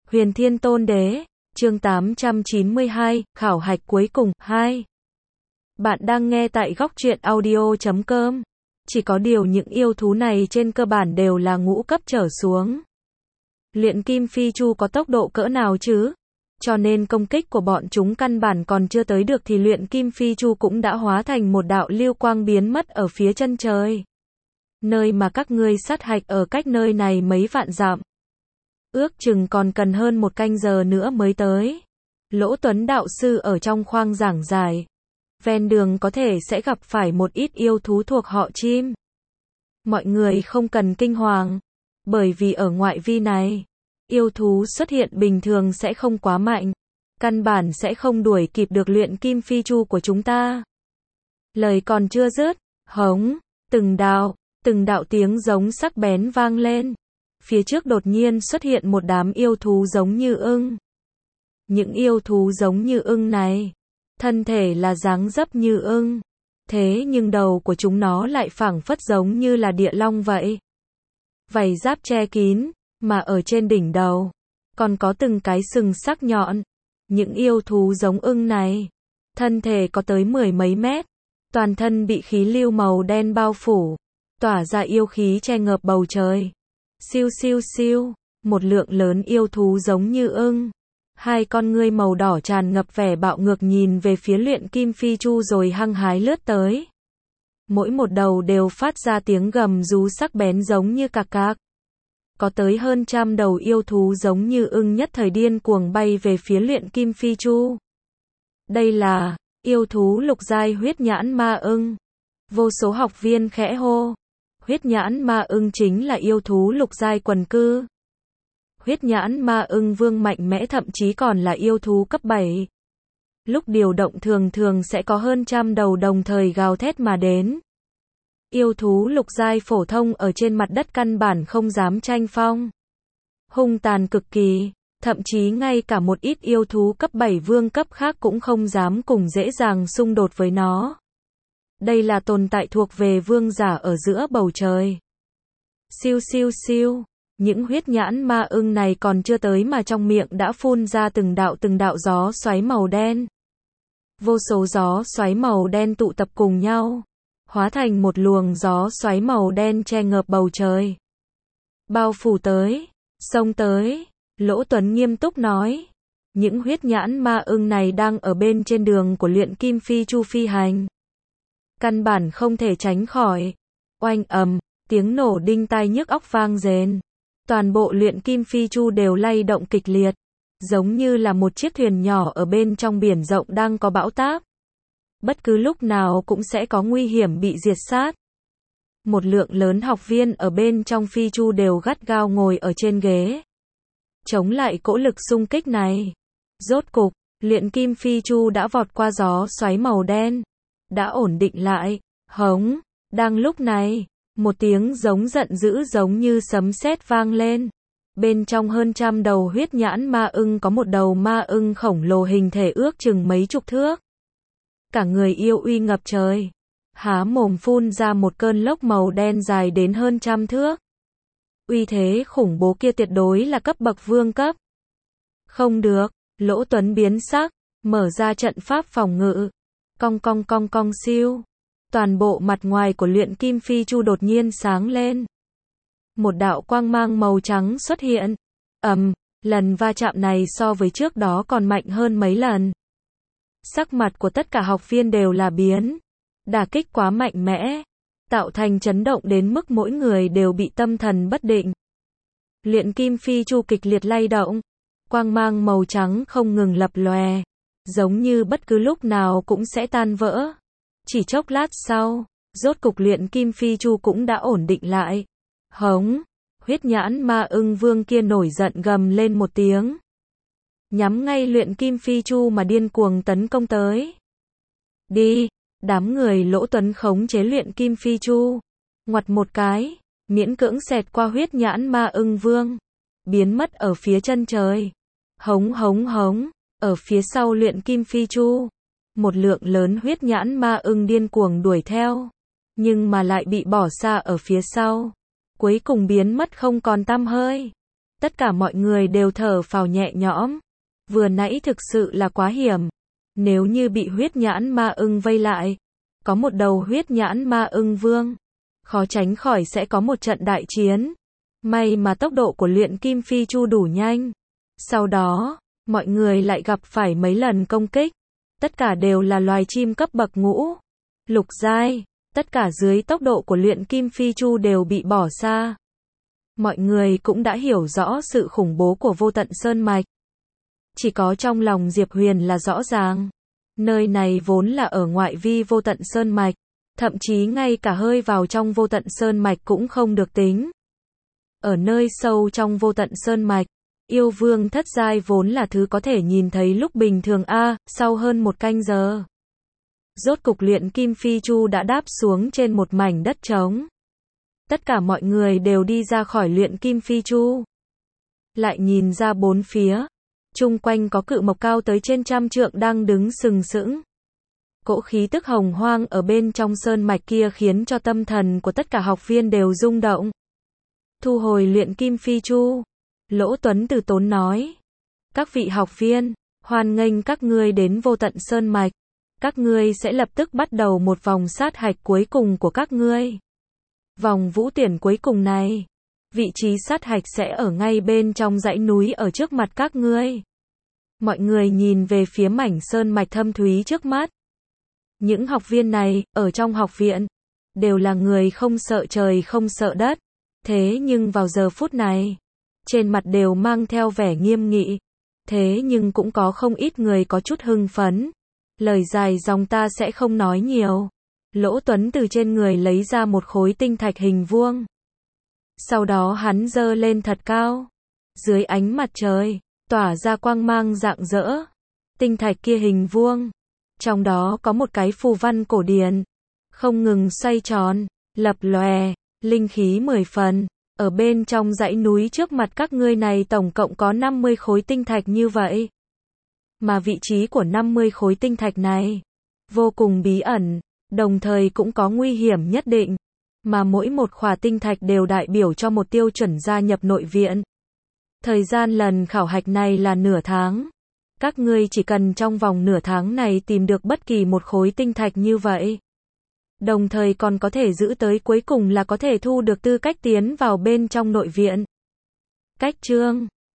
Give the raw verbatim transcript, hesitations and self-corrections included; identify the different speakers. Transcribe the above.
Speaker 1: Huyền Thiên Tôn Đế, chương tám trăm chín mươi hai, khảo hạch cuối cùng, hai. Bạn đang nghe tại góc truyện audio chấm com. Chỉ có điều những yêu thú này trên cơ bản đều là ngũ cấp trở xuống. Luyện kim phi chu có tốc độ cỡ nào chứ? Cho nên công kích của bọn chúng căn bản còn chưa tới được thì luyện kim phi chu cũng đã hóa thành một đạo lưu quang biến mất ở phía chân trời. Nơi mà các ngươi sát hạch ở cách nơi này mấy vạn dặm. Ước chừng còn cần hơn một canh giờ nữa mới tới. Lỗ Tuấn đạo sư ở trong khoang giảng giải. Ven đường có thể sẽ gặp phải một ít yêu thú thuộc họ chim. Mọi người không cần kinh hoàng. Bởi vì ở ngoại vi này, yêu thú xuất hiện bình thường sẽ không quá mạnh. Căn bản sẽ không đuổi kịp được luyện kim phi chu của chúng ta. Lời còn chưa dứt, hống, từng đạo, từng đạo tiếng giống sắc bén vang lên. Phía trước đột nhiên xuất hiện một đám yêu thú giống như ưng. Những yêu thú giống như ưng này, thân thể là dáng dấp như ưng. Thế nhưng đầu của chúng nó lại phảng phất giống như là địa long vậy. Vảy giáp che kín, mà ở trên đỉnh đầu, còn có từng cái sừng sắc nhọn. Những yêu thú giống ưng này, thân thể có tới mười mấy mét. Toàn thân bị khí lưu màu đen bao phủ, tỏa ra yêu khí che ngợp bầu trời. Siêu siêu siêu, một lượng lớn yêu thú giống như ưng. Hai con ngươi màu đỏ tràn ngập vẻ bạo ngược nhìn về phía luyện kim phi chu rồi hăng hái lướt tới. Mỗi một đầu đều phát ra tiếng gầm rú sắc bén giống như cạc cạc. Có tới hơn trăm đầu yêu thú giống như ưng nhất thời điên cuồng bay về phía luyện kim phi chu. Đây là yêu thú lục giai huyết nhãn ma ưng. Vô số học viên khẽ hô. Huyết nhãn ma ưng chính là yêu thú lục giai quần cư. Huyết nhãn ma ưng vương mạnh mẽ thậm chí còn là yêu thú cấp bảy. Lúc điều động thường thường sẽ có hơn trăm đầu đồng thời gào thét mà đến. Yêu thú lục giai phổ thông ở trên mặt đất căn bản không dám tranh phong. Hung tàn cực kỳ, thậm chí ngay cả một ít yêu thú cấp bảy vương cấp khác cũng không dám cùng dễ dàng xung đột với nó. Đây là tồn tại thuộc về vương giả ở giữa bầu trời. Siêu siêu siêu, những huyết nhãn ma ưng này còn chưa tới mà trong miệng đã phun ra từng đạo từng đạo gió xoáy màu đen. Vô số gió xoáy màu đen tụ tập cùng nhau, hóa thành một luồng gió xoáy màu đen che ngợp bầu trời. Bao phủ tới, xông tới, Lỗ Tuấn nghiêm túc nói. Những huyết nhãn ma ưng này đang ở bên trên đường của luyện kim phi chu phi hành. Căn bản không thể tránh khỏi. Oanh ầm, tiếng nổ đinh tai nhức óc vang rền. Toàn bộ luyện kim phi chu đều lay động kịch liệt. Giống như là một chiếc thuyền nhỏ ở bên trong biển rộng đang có bão táp. Bất cứ lúc nào cũng sẽ có nguy hiểm bị diệt sát. Một lượng lớn học viên ở bên trong phi chu đều gắt gao ngồi ở trên ghế. Chống lại cỗ lực xung kích này. Rốt cục, luyện kim phi chu đã vọt qua gió xoáy màu đen. Đã ổn định lại, hống, đang lúc này, một tiếng giống giận dữ giống như sấm sét vang lên. Bên trong hơn trăm đầu huyết nhãn ma ưng có một đầu ma ưng khổng lồ hình thể ước chừng mấy chục thước. Cả người yêu uy ngập trời, há mồm phun ra một cơn lốc màu đen dài đến hơn trăm thước. Uy thế khủng bố kia tuyệt đối là cấp bậc vương cấp. Không được, Lỗ Tuấn biến sắc, mở ra trận pháp phòng ngự. Cong cong cong cong siêu. Toàn bộ mặt ngoài của luyện kim phi chu đột nhiên sáng lên. Một đạo quang mang màu trắng xuất hiện. Ầm, lần va chạm này so với trước đó còn mạnh hơn mấy lần. Sắc mặt của tất cả học viên đều là biến. Đả kích quá mạnh mẽ, tạo thành chấn động đến mức mỗi người đều bị tâm thần bất định. Luyện kim phi chu kịch liệt lay động. Quang mang màu trắng không ngừng lập lòe. Giống như bất cứ lúc nào cũng sẽ tan vỡ. Chỉ chốc lát sau, rốt cục luyện kim phi chu cũng đã ổn định lại. Hống, huyết nhãn ma ưng vương kia nổi giận gầm lên một tiếng. Nhắm ngay luyện kim phi chu mà điên cuồng tấn công tới. Đi, đám người Lỗ Tuấn khống chế luyện kim phi chu. Ngoặt một cái, miễn cưỡng xẹt qua huyết nhãn ma ưng vương. Biến mất ở phía chân trời. Hống hống hống. Ở phía sau luyện kim phi chu, một lượng lớn huyết nhãn ma ưng điên cuồng đuổi theo, nhưng mà lại bị bỏ xa ở phía sau, cuối cùng biến mất không còn tăm hơi. Tất cả mọi người đều thở phào nhẹ nhõm. Vừa nãy thực sự là quá hiểm. Nếu như bị huyết nhãn ma ưng vây lại, có một đầu huyết nhãn ma ưng vương, khó tránh khỏi sẽ có một trận đại chiến. May mà tốc độ của luyện kim phi chu đủ nhanh. Sau đó, mọi người lại gặp phải mấy lần công kích. Tất cả đều là loài chim cấp bậc ngũ, lục giai. Tất cả dưới tốc độ của luyện kim phi chu đều bị bỏ xa. Mọi người cũng đã hiểu rõ sự khủng bố của vô tận sơn mạch. Chỉ có trong lòng Diệp Huyền là rõ ràng. Nơi này vốn là ở ngoại vi vô tận sơn mạch. Thậm chí ngay cả hơi vào trong vô tận sơn mạch cũng không được tính. Ở nơi sâu trong vô tận sơn mạch, yêu vương thất giai vốn là thứ có thể nhìn thấy lúc bình thường a, sau hơn một canh giờ. Rốt cục luyện kim phi chu đã đáp xuống trên một mảnh đất trống. Tất cả mọi người đều đi ra khỏi luyện kim phi chu. Lại nhìn ra bốn phía. Chung quanh có cự mộc cao tới trên trăm trượng đang đứng sừng sững. Cỗ khí tức hồng hoang ở bên trong sơn mạch kia khiến cho tâm thần của tất cả học viên đều rung động. Thu hồi luyện kim phi chu. Lỗ Tuấn từ tốn nói. Các vị học viên, hoan nghênh các ngươi đến vô tận sơn mạch. Các ngươi sẽ lập tức bắt đầu một vòng sát hạch cuối cùng của các ngươi. Vòng vũ tuyển cuối cùng này, vị trí sát hạch sẽ ở ngay bên trong dãy núi ở trước mặt các ngươi. Mọi người nhìn về phía mảnh sơn mạch thâm thúy trước mắt. Những học viên này, ở trong học viện, đều là người không sợ trời không sợ đất. Thế nhưng vào giờ phút này, trên mặt đều mang theo vẻ nghiêm nghị. Thế nhưng cũng có không ít người có chút hưng phấn. Lời dài dòng ta sẽ không nói nhiều. Lỗ Tuấn từ trên người lấy ra một khối tinh thạch hình vuông. Sau đó hắn giơ lên thật cao. Dưới ánh mặt trời, tỏa ra quang mang rạng rỡ. Tinh thạch kia hình vuông. Trong đó có một cái phù văn cổ điển. Không ngừng xoay tròn, lập lòe, linh khí mười phần. Ở bên trong dãy núi trước mặt các ngươi này tổng cộng có năm mươi khối tinh thạch như vậy. Mà vị trí của năm mươi khối tinh thạch này vô cùng bí ẩn, đồng thời cũng có nguy hiểm nhất định. Mà mỗi một khỏa tinh thạch đều đại biểu cho một tiêu chuẩn gia nhập nội viện. Thời gian lần khảo hạch này là nửa tháng. Các ngươi chỉ cần trong vòng nửa tháng này tìm được bất kỳ một khối tinh thạch như vậy. Đồng thời còn có thể giữ tới cuối cùng là có thể thu được tư cách tiến vào bên trong nội viện. Cách chương